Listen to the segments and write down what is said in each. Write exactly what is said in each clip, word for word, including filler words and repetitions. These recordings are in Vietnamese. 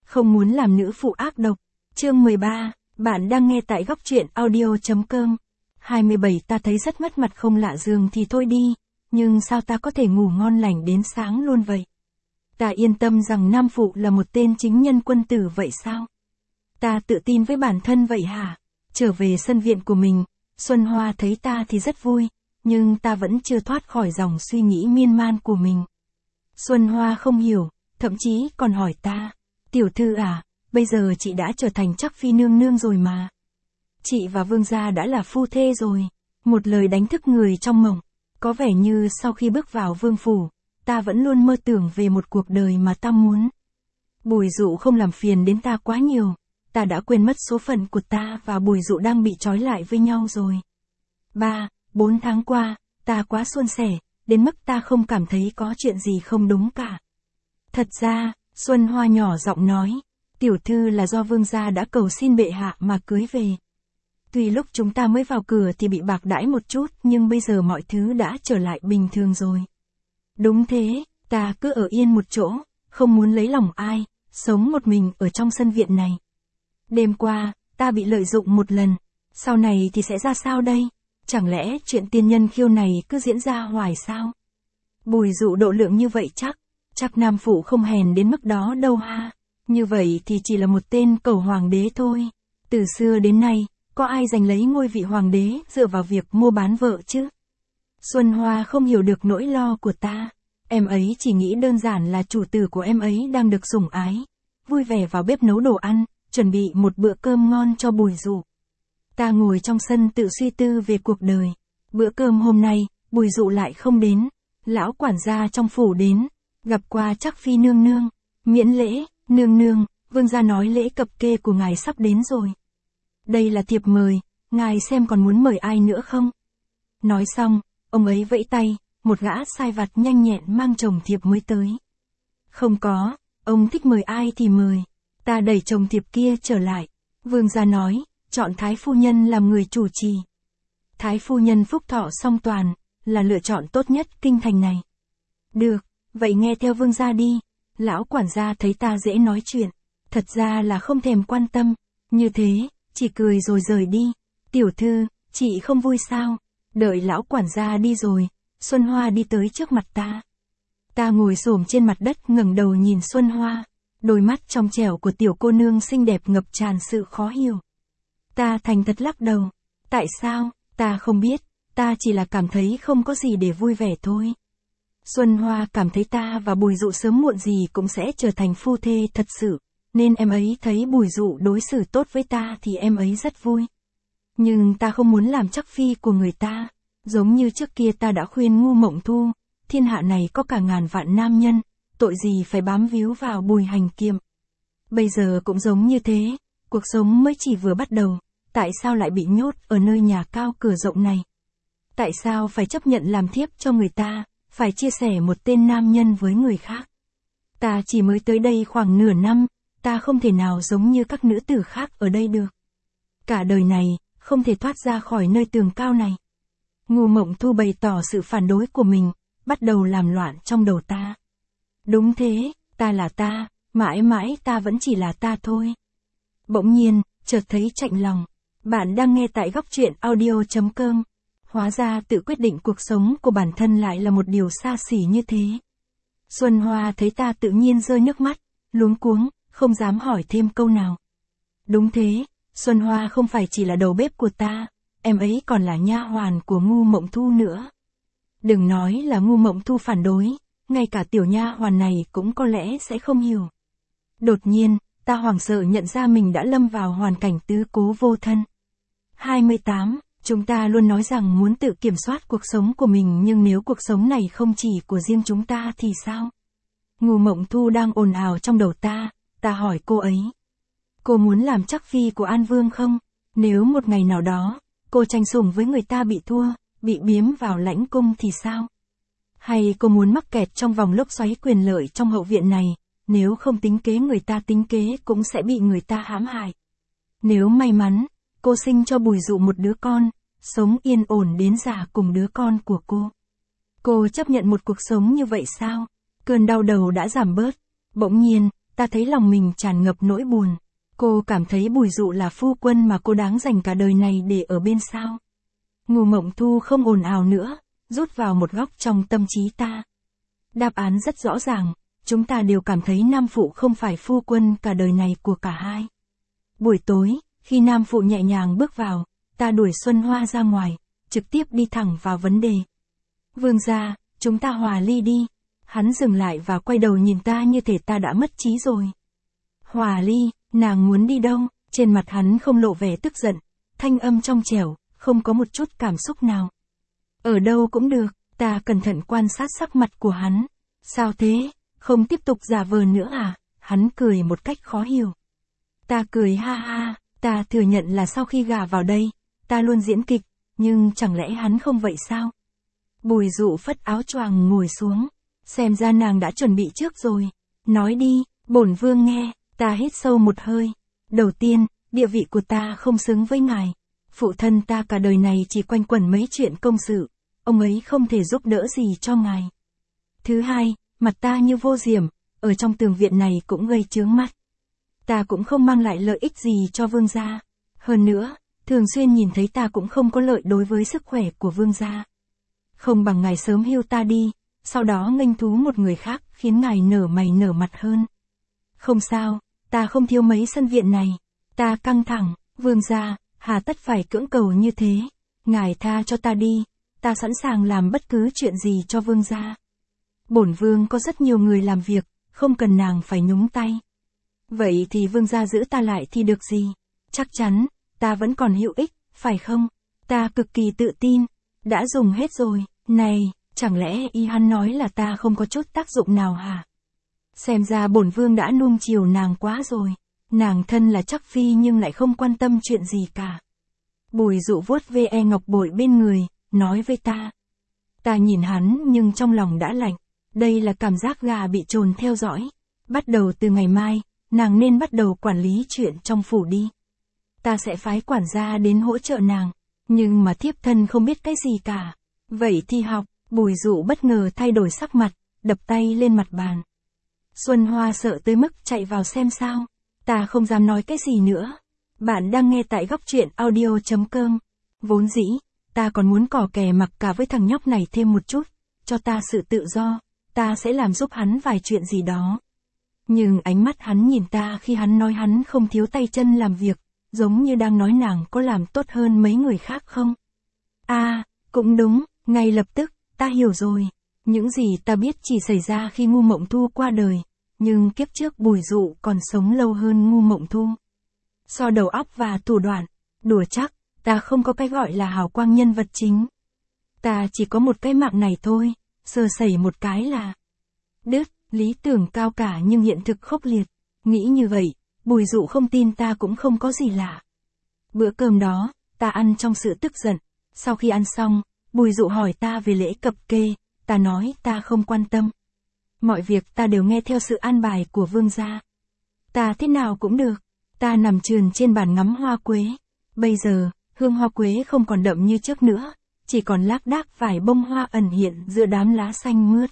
Không muốn làm nữ phụ ác độc. Chương mười ba, bạn đang nghe tại góc truyện audio.com. hai mươi bảy Ta thấy rất mất mặt không lạ giường thì thôi đi, nhưng sao ta có thể ngủ ngon lành đến sáng luôn vậy? Ta yên tâm rằng Nam Phụ là một tên chính nhân quân tử vậy sao? Ta tự tin với bản thân vậy hả? Trở về sân viện của mình, Xuân Hoa thấy ta thì rất vui, nhưng ta vẫn chưa thoát khỏi dòng suy nghĩ miên man của mình. Xuân Hoa không hiểu, thậm chí còn hỏi ta, tiểu thư à, bây giờ chị đã trở thành Trắc Phi nương nương rồi mà. Chị và Vương gia đã là phu thê rồi. Một lời đánh thức người trong mộng. Có vẻ như sau khi bước vào vương phủ, ta vẫn luôn mơ tưởng về một cuộc đời mà ta muốn. Bùi Dụ không làm phiền đến ta quá nhiều. Ta đã quên mất số phận của ta và Bùi Dụ đang bị trói lại với nhau rồi. Ba, bốn tháng qua, ta quá suôn sẻ, đến mức ta không cảm thấy có chuyện gì không đúng cả. Thật ra, Xuân Hoa nhỏ giọng nói, tiểu thư là do vương gia đã cầu xin bệ hạ mà cưới về. Tuy lúc chúng ta mới vào cửa thì bị bạc đãi một chút, nhưng bây giờ mọi thứ đã trở lại bình thường rồi. Đúng thế, ta cứ ở yên một chỗ, không muốn lấy lòng ai, sống một mình ở trong sân viện này. Đêm qua, ta bị lợi dụng một lần, sau này thì sẽ ra sao đây? Chẳng lẽ chuyện tiên nhân khiêu này cứ diễn ra hoài sao? Bùi Dụ độ lượng như vậy chắc, chắc Nam Phụ không hèn đến mức đó đâu ha. Như vậy thì chỉ là một tên cầu hoàng đế thôi. Từ xưa đến nay, có ai giành lấy ngôi vị hoàng đế dựa vào việc mua bán vợ chứ? Xuân Hoa không hiểu được nỗi lo của ta. Em ấy chỉ nghĩ đơn giản là chủ tử của em ấy đang được sủng ái, vui vẻ vào bếp nấu đồ ăn, chuẩn bị một bữa cơm ngon cho Bùi Dụ. Ta ngồi trong sân tự suy tư về cuộc đời. Bữa cơm hôm nay, Bùi Dụ lại không đến. Lão quản gia trong phủ đến, gặp qua Trắc Phi nương nương. Miễn lễ, nương nương, vương gia nói lễ cập kê của ngài sắp đến rồi. Đây là thiệp mời, ngài xem còn muốn mời ai nữa không? Nói xong, ông ấy vẫy tay, một gã sai vặt nhanh nhẹn mang chồng thiệp mới tới. Không có, ông thích mời ai thì mời. Ta đẩy chồng thiệp kia trở lại. Vương gia nói, chọn Thái phu nhân làm người chủ trì. Thái phu nhân phúc thọ song toàn, là lựa chọn tốt nhất kinh thành này. Được, vậy nghe theo vương gia đi. Lão quản gia thấy ta dễ nói chuyện, thật ra là không thèm quan tâm, như thế, chỉ cười rồi rời đi. Tiểu thư, chị không vui sao? Đợi lão quản gia đi rồi, Xuân Hoa đi tới trước mặt ta. Ta ngồi xổm trên mặt đất ngẩng đầu nhìn Xuân Hoa, đôi mắt trong trẻo của tiểu cô nương xinh đẹp ngập tràn sự khó hiểu. Ta thành thật lắc đầu. Tại sao? Ta không biết, ta chỉ là cảm thấy không có gì để vui vẻ thôi. Xuân Hoa cảm thấy ta và Bùi Dụ sớm muộn gì cũng sẽ trở thành phu thê thật sự, nên em ấy thấy Bùi Dụ đối xử tốt với ta thì em ấy rất vui. Nhưng ta không muốn làm Trắc Phi của người ta, giống như trước kia ta đã khuyên Ngu Mộng Thu, thiên hạ này có cả ngàn vạn nam nhân, tội gì phải bám víu vào Bùi Hành Kiệm. Bây giờ cũng giống như thế, cuộc sống mới chỉ vừa bắt đầu, tại sao lại bị nhốt ở nơi nhà cao cửa rộng này? Tại sao phải chấp nhận làm thiếp cho người ta, phải chia sẻ một tên nam nhân với người khác? Ta chỉ mới tới đây khoảng nửa năm, ta không thể nào giống như các nữ tử khác ở đây được. Cả đời này, không thể thoát ra khỏi nơi tường cao này. Ngu Mộng Thu bày tỏ sự phản đối của mình, bắt đầu làm loạn trong đầu ta. Đúng thế, ta là ta, mãi mãi ta vẫn chỉ là ta thôi. Bỗng nhiên, chợt thấy chạnh lòng. Bạn đang nghe tại góc truyện audio.com. Hóa ra tự quyết định cuộc sống của bản thân lại là một điều xa xỉ như thế. Xuân Hoa thấy ta tự nhiên rơi nước mắt, luống cuống, không dám hỏi thêm câu nào. Đúng thế, Xuân Hoa không phải chỉ là đầu bếp của ta, em ấy còn là nha hoàn của Ngu Mộng Thu nữa. Đừng nói là Ngu Mộng Thu phản đối, ngay cả tiểu nha hoàn này cũng có lẽ sẽ không hiểu. Đột nhiên, ta hoảng sợ nhận ra mình đã lâm vào hoàn cảnh tứ cố vô thân. hai mươi tám Chúng ta luôn nói rằng muốn tự kiểm soát cuộc sống của mình, nhưng nếu cuộc sống này không chỉ của riêng chúng ta thì sao? Ngu Mộng Thu đang ồn ào trong đầu ta, ta hỏi cô ấy. Cô muốn làm Trắc Phi của An Vương không? Nếu một ngày nào đó, cô tranh sủng với người ta bị thua, bị biếm vào lãnh cung thì sao? Hay cô muốn mắc kẹt trong vòng lốc xoáy quyền lợi trong hậu viện này, nếu không tính kế người ta tính kế cũng sẽ bị người ta hãm hại. Nếu may mắn, cô sinh cho Bùi Dụ một đứa con, sống yên ổn đến già cùng đứa con của cô. Cô chấp nhận một cuộc sống như vậy sao? Cơn đau đầu đã giảm bớt. Bỗng nhiên, ta thấy lòng mình tràn ngập nỗi buồn. Cô cảm thấy Bùi Dụ là phu quân mà cô đáng dành cả đời này để ở bên sao? Ngô Mộng Thu không ồn ào nữa, rút vào một góc trong tâm trí ta. Đáp án rất rõ ràng, chúng ta đều cảm thấy Nam Phụ không phải phu quân cả đời này của cả hai. Buổi tối, khi Nam Phụ nhẹ nhàng bước vào, ta đuổi Xuân Hoa ra ngoài, trực tiếp đi thẳng vào vấn đề. Vương gia, chúng ta hòa ly đi. Hắn dừng lại và quay đầu nhìn ta như thể ta đã mất trí rồi. Hòa ly, nàng muốn đi đâu? Trên mặt hắn không lộ vẻ tức giận, thanh âm trong trẻo, không có một chút cảm xúc nào. Ở đâu cũng được, ta cẩn thận quan sát sắc mặt của hắn. Sao thế, không tiếp tục giả vờ nữa à? Hắn cười một cách khó hiểu. Ta cười ha ha, ta thừa nhận là sau khi gả vào đây, ta luôn diễn kịch, nhưng chẳng lẽ hắn không vậy sao? Bùi Dụ phất áo choàng ngồi xuống, xem ra nàng đã chuẩn bị trước rồi. Nói đi, bổn vương nghe. Ta hít sâu một hơi. Đầu tiên, địa vị của ta không xứng với ngài. Phụ thân ta cả đời này chỉ quanh quẩn mấy chuyện công sự, ông ấy không thể giúp đỡ gì cho ngài. Thứ hai, mặt ta như vô diệm, ở trong tường viện này cũng gây chướng mắt. Ta cũng không mang lại lợi ích gì cho vương gia. Hơn nữa, thường xuyên nhìn thấy ta cũng không có lợi đối với sức khỏe của vương gia. Không bằng ngài sớm hưu ta đi, sau đó nghênh thú một người khác khiến ngài nở mày nở mặt hơn. Không sao, ta không thiếu mấy sân viện này. Ta căng thẳng, vương gia, hà tất phải cưỡng cầu như thế. Ngài tha cho ta đi, ta sẵn sàng làm bất cứ chuyện gì cho vương gia. Bổn vương có rất nhiều người làm việc, không cần nàng phải nhúng tay. Vậy thì vương gia giữ ta lại thì được gì? Chắc chắn, ta vẫn còn hữu ích, phải không? Ta cực kỳ tự tin, đã dùng hết rồi. Này, chẳng lẽ y hắn nói là ta không có chút tác dụng nào hả? Xem ra bổn vương đã nuông chiều nàng quá rồi. Nàng thân là chắc phi nhưng lại không quan tâm chuyện gì cả. Bùi Dụ vuốt ve e ngọc bội bên người, nói với ta. Ta nhìn hắn nhưng trong lòng đã lạnh. Đây là cảm giác gà bị trồn theo dõi. Bắt đầu từ ngày mai, nàng nên bắt đầu quản lý chuyện trong phủ đi. Ta sẽ phái quản gia đến hỗ trợ nàng. Nhưng mà thiếp thân không biết cái gì cả. Vậy thì học. Bùi Dụ bất ngờ thay đổi sắc mặt, đập tay lên mặt bàn. Xuân Hoa sợ tới mức chạy vào xem sao. Ta không dám nói cái gì nữa. Bạn đang nghe tại góc truyện audio chấm com. Vốn dĩ, ta còn muốn cò kè mặc cả với thằng nhóc này thêm một chút, cho ta sự tự do, ta sẽ làm giúp hắn vài chuyện gì đó. Nhưng ánh mắt hắn nhìn ta khi hắn nói hắn không thiếu tay chân làm việc, giống như đang nói nàng có làm tốt hơn mấy người khác không? À, cũng đúng, ngay lập tức, ta hiểu rồi. Những gì ta biết chỉ xảy ra khi Ngu Mộng Thu qua đời, nhưng kiếp trước Bùi Dụ còn sống lâu hơn Ngu Mộng Thu. So đầu óc và thủ đoạn, đùa chắc, ta không có cái gọi là hào quang nhân vật chính. Ta chỉ có một cái mạng này thôi, sơ sẩy một cái là đứt, lý tưởng cao cả nhưng hiện thực khốc liệt. Nghĩ như vậy, Bùi Dụ không tin ta cũng không có gì lạ. Bữa cơm đó, ta ăn trong sự tức giận. Sau khi ăn xong, Bùi Dụ hỏi ta về lễ cập kê, ta nói ta không quan tâm. Mọi việc ta đều nghe theo sự an bài của vương gia. Ta thế nào cũng được. Ta nằm trườn trên bàn ngắm hoa quế. Bây giờ, hương hoa quế không còn đậm như trước nữa, chỉ còn lác đác vài bông hoa ẩn hiện giữa đám lá xanh mướt.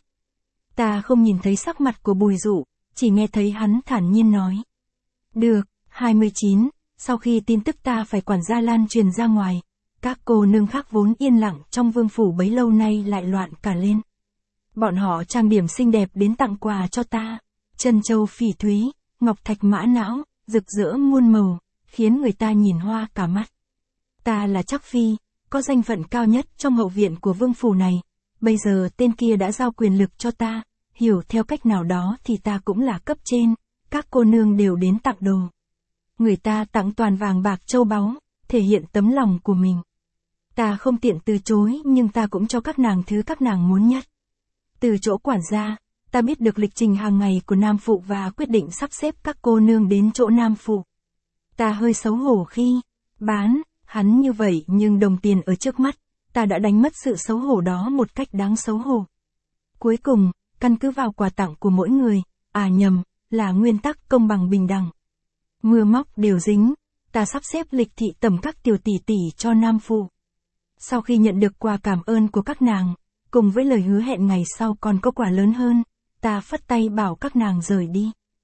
Ta không nhìn thấy sắc mặt của Bùi Dụ, chỉ nghe thấy hắn thản nhiên nói. Được, hai mươi chín, sau khi tin tức ta phải quản gia lan truyền ra ngoài, các cô nương khác vốn yên lặng trong vương phủ bấy lâu nay lại loạn cả lên. Bọn họ trang điểm xinh đẹp đến tặng quà cho ta, trân châu phỉ thúy, ngọc thạch mã não, rực rỡ muôn màu, khiến người ta nhìn hoa cả mắt. Ta là chắc phi, có danh phận cao nhất trong hậu viện của vương phủ này, bây giờ tên kia đã giao quyền lực cho ta, hiểu theo cách nào đó thì ta cũng là cấp trên, các cô nương đều đến tặng đồ. Người ta tặng toàn vàng bạc châu báu, thể hiện tấm lòng của mình. Ta không tiện từ chối nhưng ta cũng cho các nàng thứ các nàng muốn nhất. Từ chỗ quản gia, ta biết được lịch trình hàng ngày của Nam Phụ và quyết định sắp xếp các cô nương đến chỗ Nam Phụ. Ta hơi xấu hổ khi bán hắn như vậy nhưng đồng tiền ở trước mắt, ta đã đánh mất sự xấu hổ đó một cách đáng xấu hổ. Cuối cùng, căn cứ vào quà tặng của mỗi người, à nhầm, là nguyên tắc công bằng bình đẳng. Mưa móc đều dính, ta sắp xếp lịch thị tẩm các tiểu tỷ tỷ cho Nam Phụ. Sau khi nhận được quà cảm ơn của các nàng, cùng với lời hứa hẹn ngày sau còn có quà lớn hơn, ta phất tay bảo các nàng rời đi.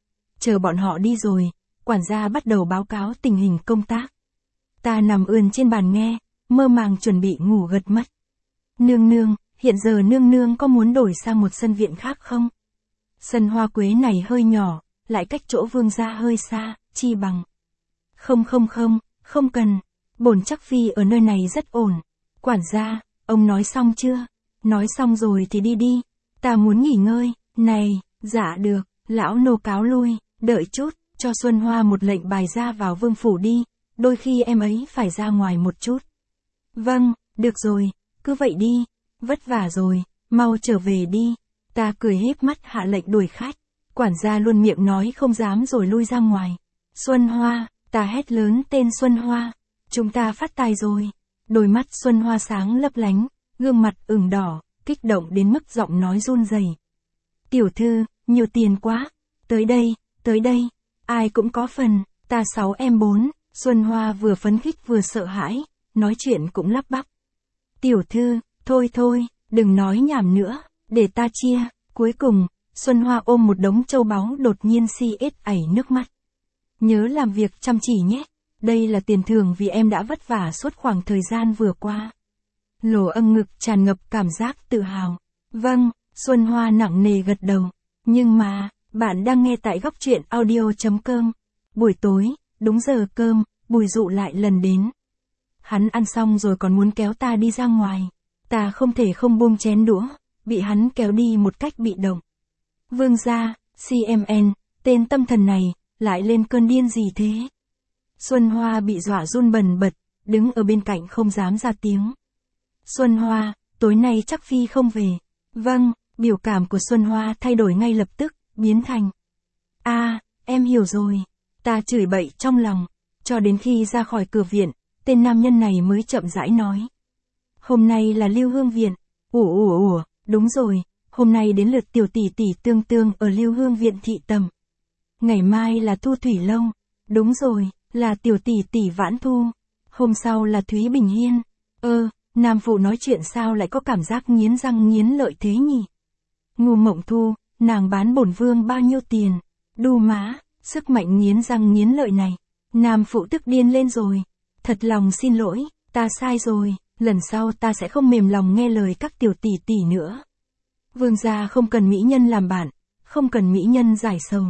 Chờ bọn họ đi rồi, quản gia bắt đầu báo cáo tình hình công tác. Ta nằm ườn trên bàn nghe, mơ màng chuẩn bị ngủ gật mất. Nương nương, hiện giờ nương nương có muốn đổi sang một sân viện khác không? Sân hoa quế này hơi nhỏ, lại cách chỗ vương gia hơi xa, chi bằng. Không không không, không cần. Bổn chắc phi ở nơi này rất ổn. Quản gia, ông nói xong chưa? Nói xong rồi thì đi đi. Ta muốn nghỉ ngơi. Này, dạ được, lão nô cáo lui, đợi chút, cho Xuân Hoa một lệnh bài ra vào vương phủ đi. Đôi khi em ấy phải ra ngoài một chút. Vâng, được rồi, cứ vậy đi. Vất vả rồi, mau trở về đi. Ta cười híp mắt hạ lệnh đuổi khách. Quản gia luôn miệng nói không dám rồi lui ra ngoài. Xuân Hoa, ta hét lớn tên Xuân Hoa. Chúng ta phát tài rồi. Đôi mắt Xuân Hoa sáng lấp lánh, gương mặt ửng đỏ, kích động đến mức giọng nói run rẩy. Tiểu thư, nhiều tiền quá. Tới đây, tới đây. Ai cũng có phần, ta sáu em bốn. Xuân Hoa vừa phấn khích vừa sợ hãi, nói chuyện cũng lắp bắp. Tiểu thư, thôi thôi, đừng nói nhảm nữa, để ta chia. Cuối cùng, Xuân Hoa ôm một đống châu báu đột nhiên si ết ảy nước mắt. Nhớ làm việc chăm chỉ nhé. Đây là tiền thưởng vì em đã vất vả suốt khoảng thời gian vừa qua. Lỗ âng ngực tràn ngập cảm giác tự hào. Vâng, Xuân Hoa nặng nề gật đầu. Nhưng mà, bạn đang nghe tại góc truyện audio.com. Buổi tối, đúng giờ cơm, Bùi Dụ lại lần đến. Hắn ăn xong rồi còn muốn kéo ta đi ra ngoài. Ta không thể không buông chén đũa, bị hắn kéo đi một cách bị động. Vương gia, xê em en, tên tâm thần này, lại lên cơn điên gì thế? Xuân Hoa bị dọa run bần bật, đứng ở bên cạnh không dám ra tiếng. Xuân Hoa, tối nay chắc phi không về. Vâng, biểu cảm của Xuân Hoa thay đổi ngay lập tức, biến thành. A, à, em hiểu rồi. Ta chửi bậy trong lòng, cho đến khi ra khỏi cửa viện, tên nam nhân này mới chậm rãi nói. Hôm nay là Lưu Hương Viện. Ủa ủa ủa, đúng rồi, hôm nay đến lượt tiểu tỷ tỷ Tương Tương ở Lưu Hương Viện thị tầm. Ngày mai là Thu Thủy Lâu. Đúng rồi, là tiểu tỷ tỷ Vãn Thu. Hôm sau là Thúy Bình Hiên. Ơ, nam phụ nói chuyện sao lại có cảm giác nghiến răng nghiến lợi thế nhỉ? Ngô Mộng Thu, nàng bán bổn vương bao nhiêu tiền? Đu má, sức mạnh nghiến răng nghiến lợi này. Nam phụ tức điên lên rồi. Thật lòng xin lỗi, ta sai rồi, lần sau ta sẽ không mềm lòng nghe lời các tiểu tỷ tỷ nữa. Vương gia không cần mỹ nhân làm bạn, không cần mỹ nhân giải sầu.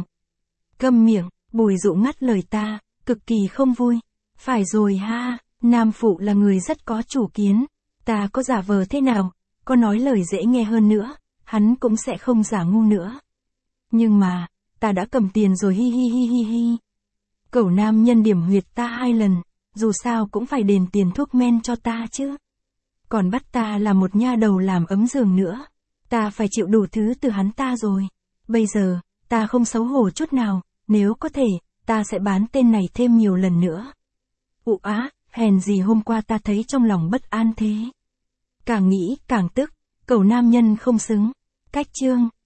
Câm miệng, Bùi Dụ ngắt lời ta, cực kỳ không vui. Phải rồi ha, nam phụ là người rất có chủ kiến. Ta có giả vờ thế nào, có nói lời dễ nghe hơn nữa, hắn cũng sẽ không giả ngu nữa. Nhưng mà, ta đã cầm tiền rồi hi hi hi hi hi. Cẩu nam nhân điểm huyệt ta hai lần, dù sao cũng phải đền tiền thuốc men cho ta chứ. Còn bắt ta là một nha đầu làm ấm giường nữa. Ta phải chịu đủ thứ từ hắn ta rồi. Bây giờ, ta không xấu hổ chút nào, nếu có thể, ta sẽ bán tên này thêm nhiều lần nữa. Ụ á, hèn gì hôm qua ta thấy trong lòng bất an thế. Càng nghĩ càng tức, cẩu nam nhân không xứng. Cách chương.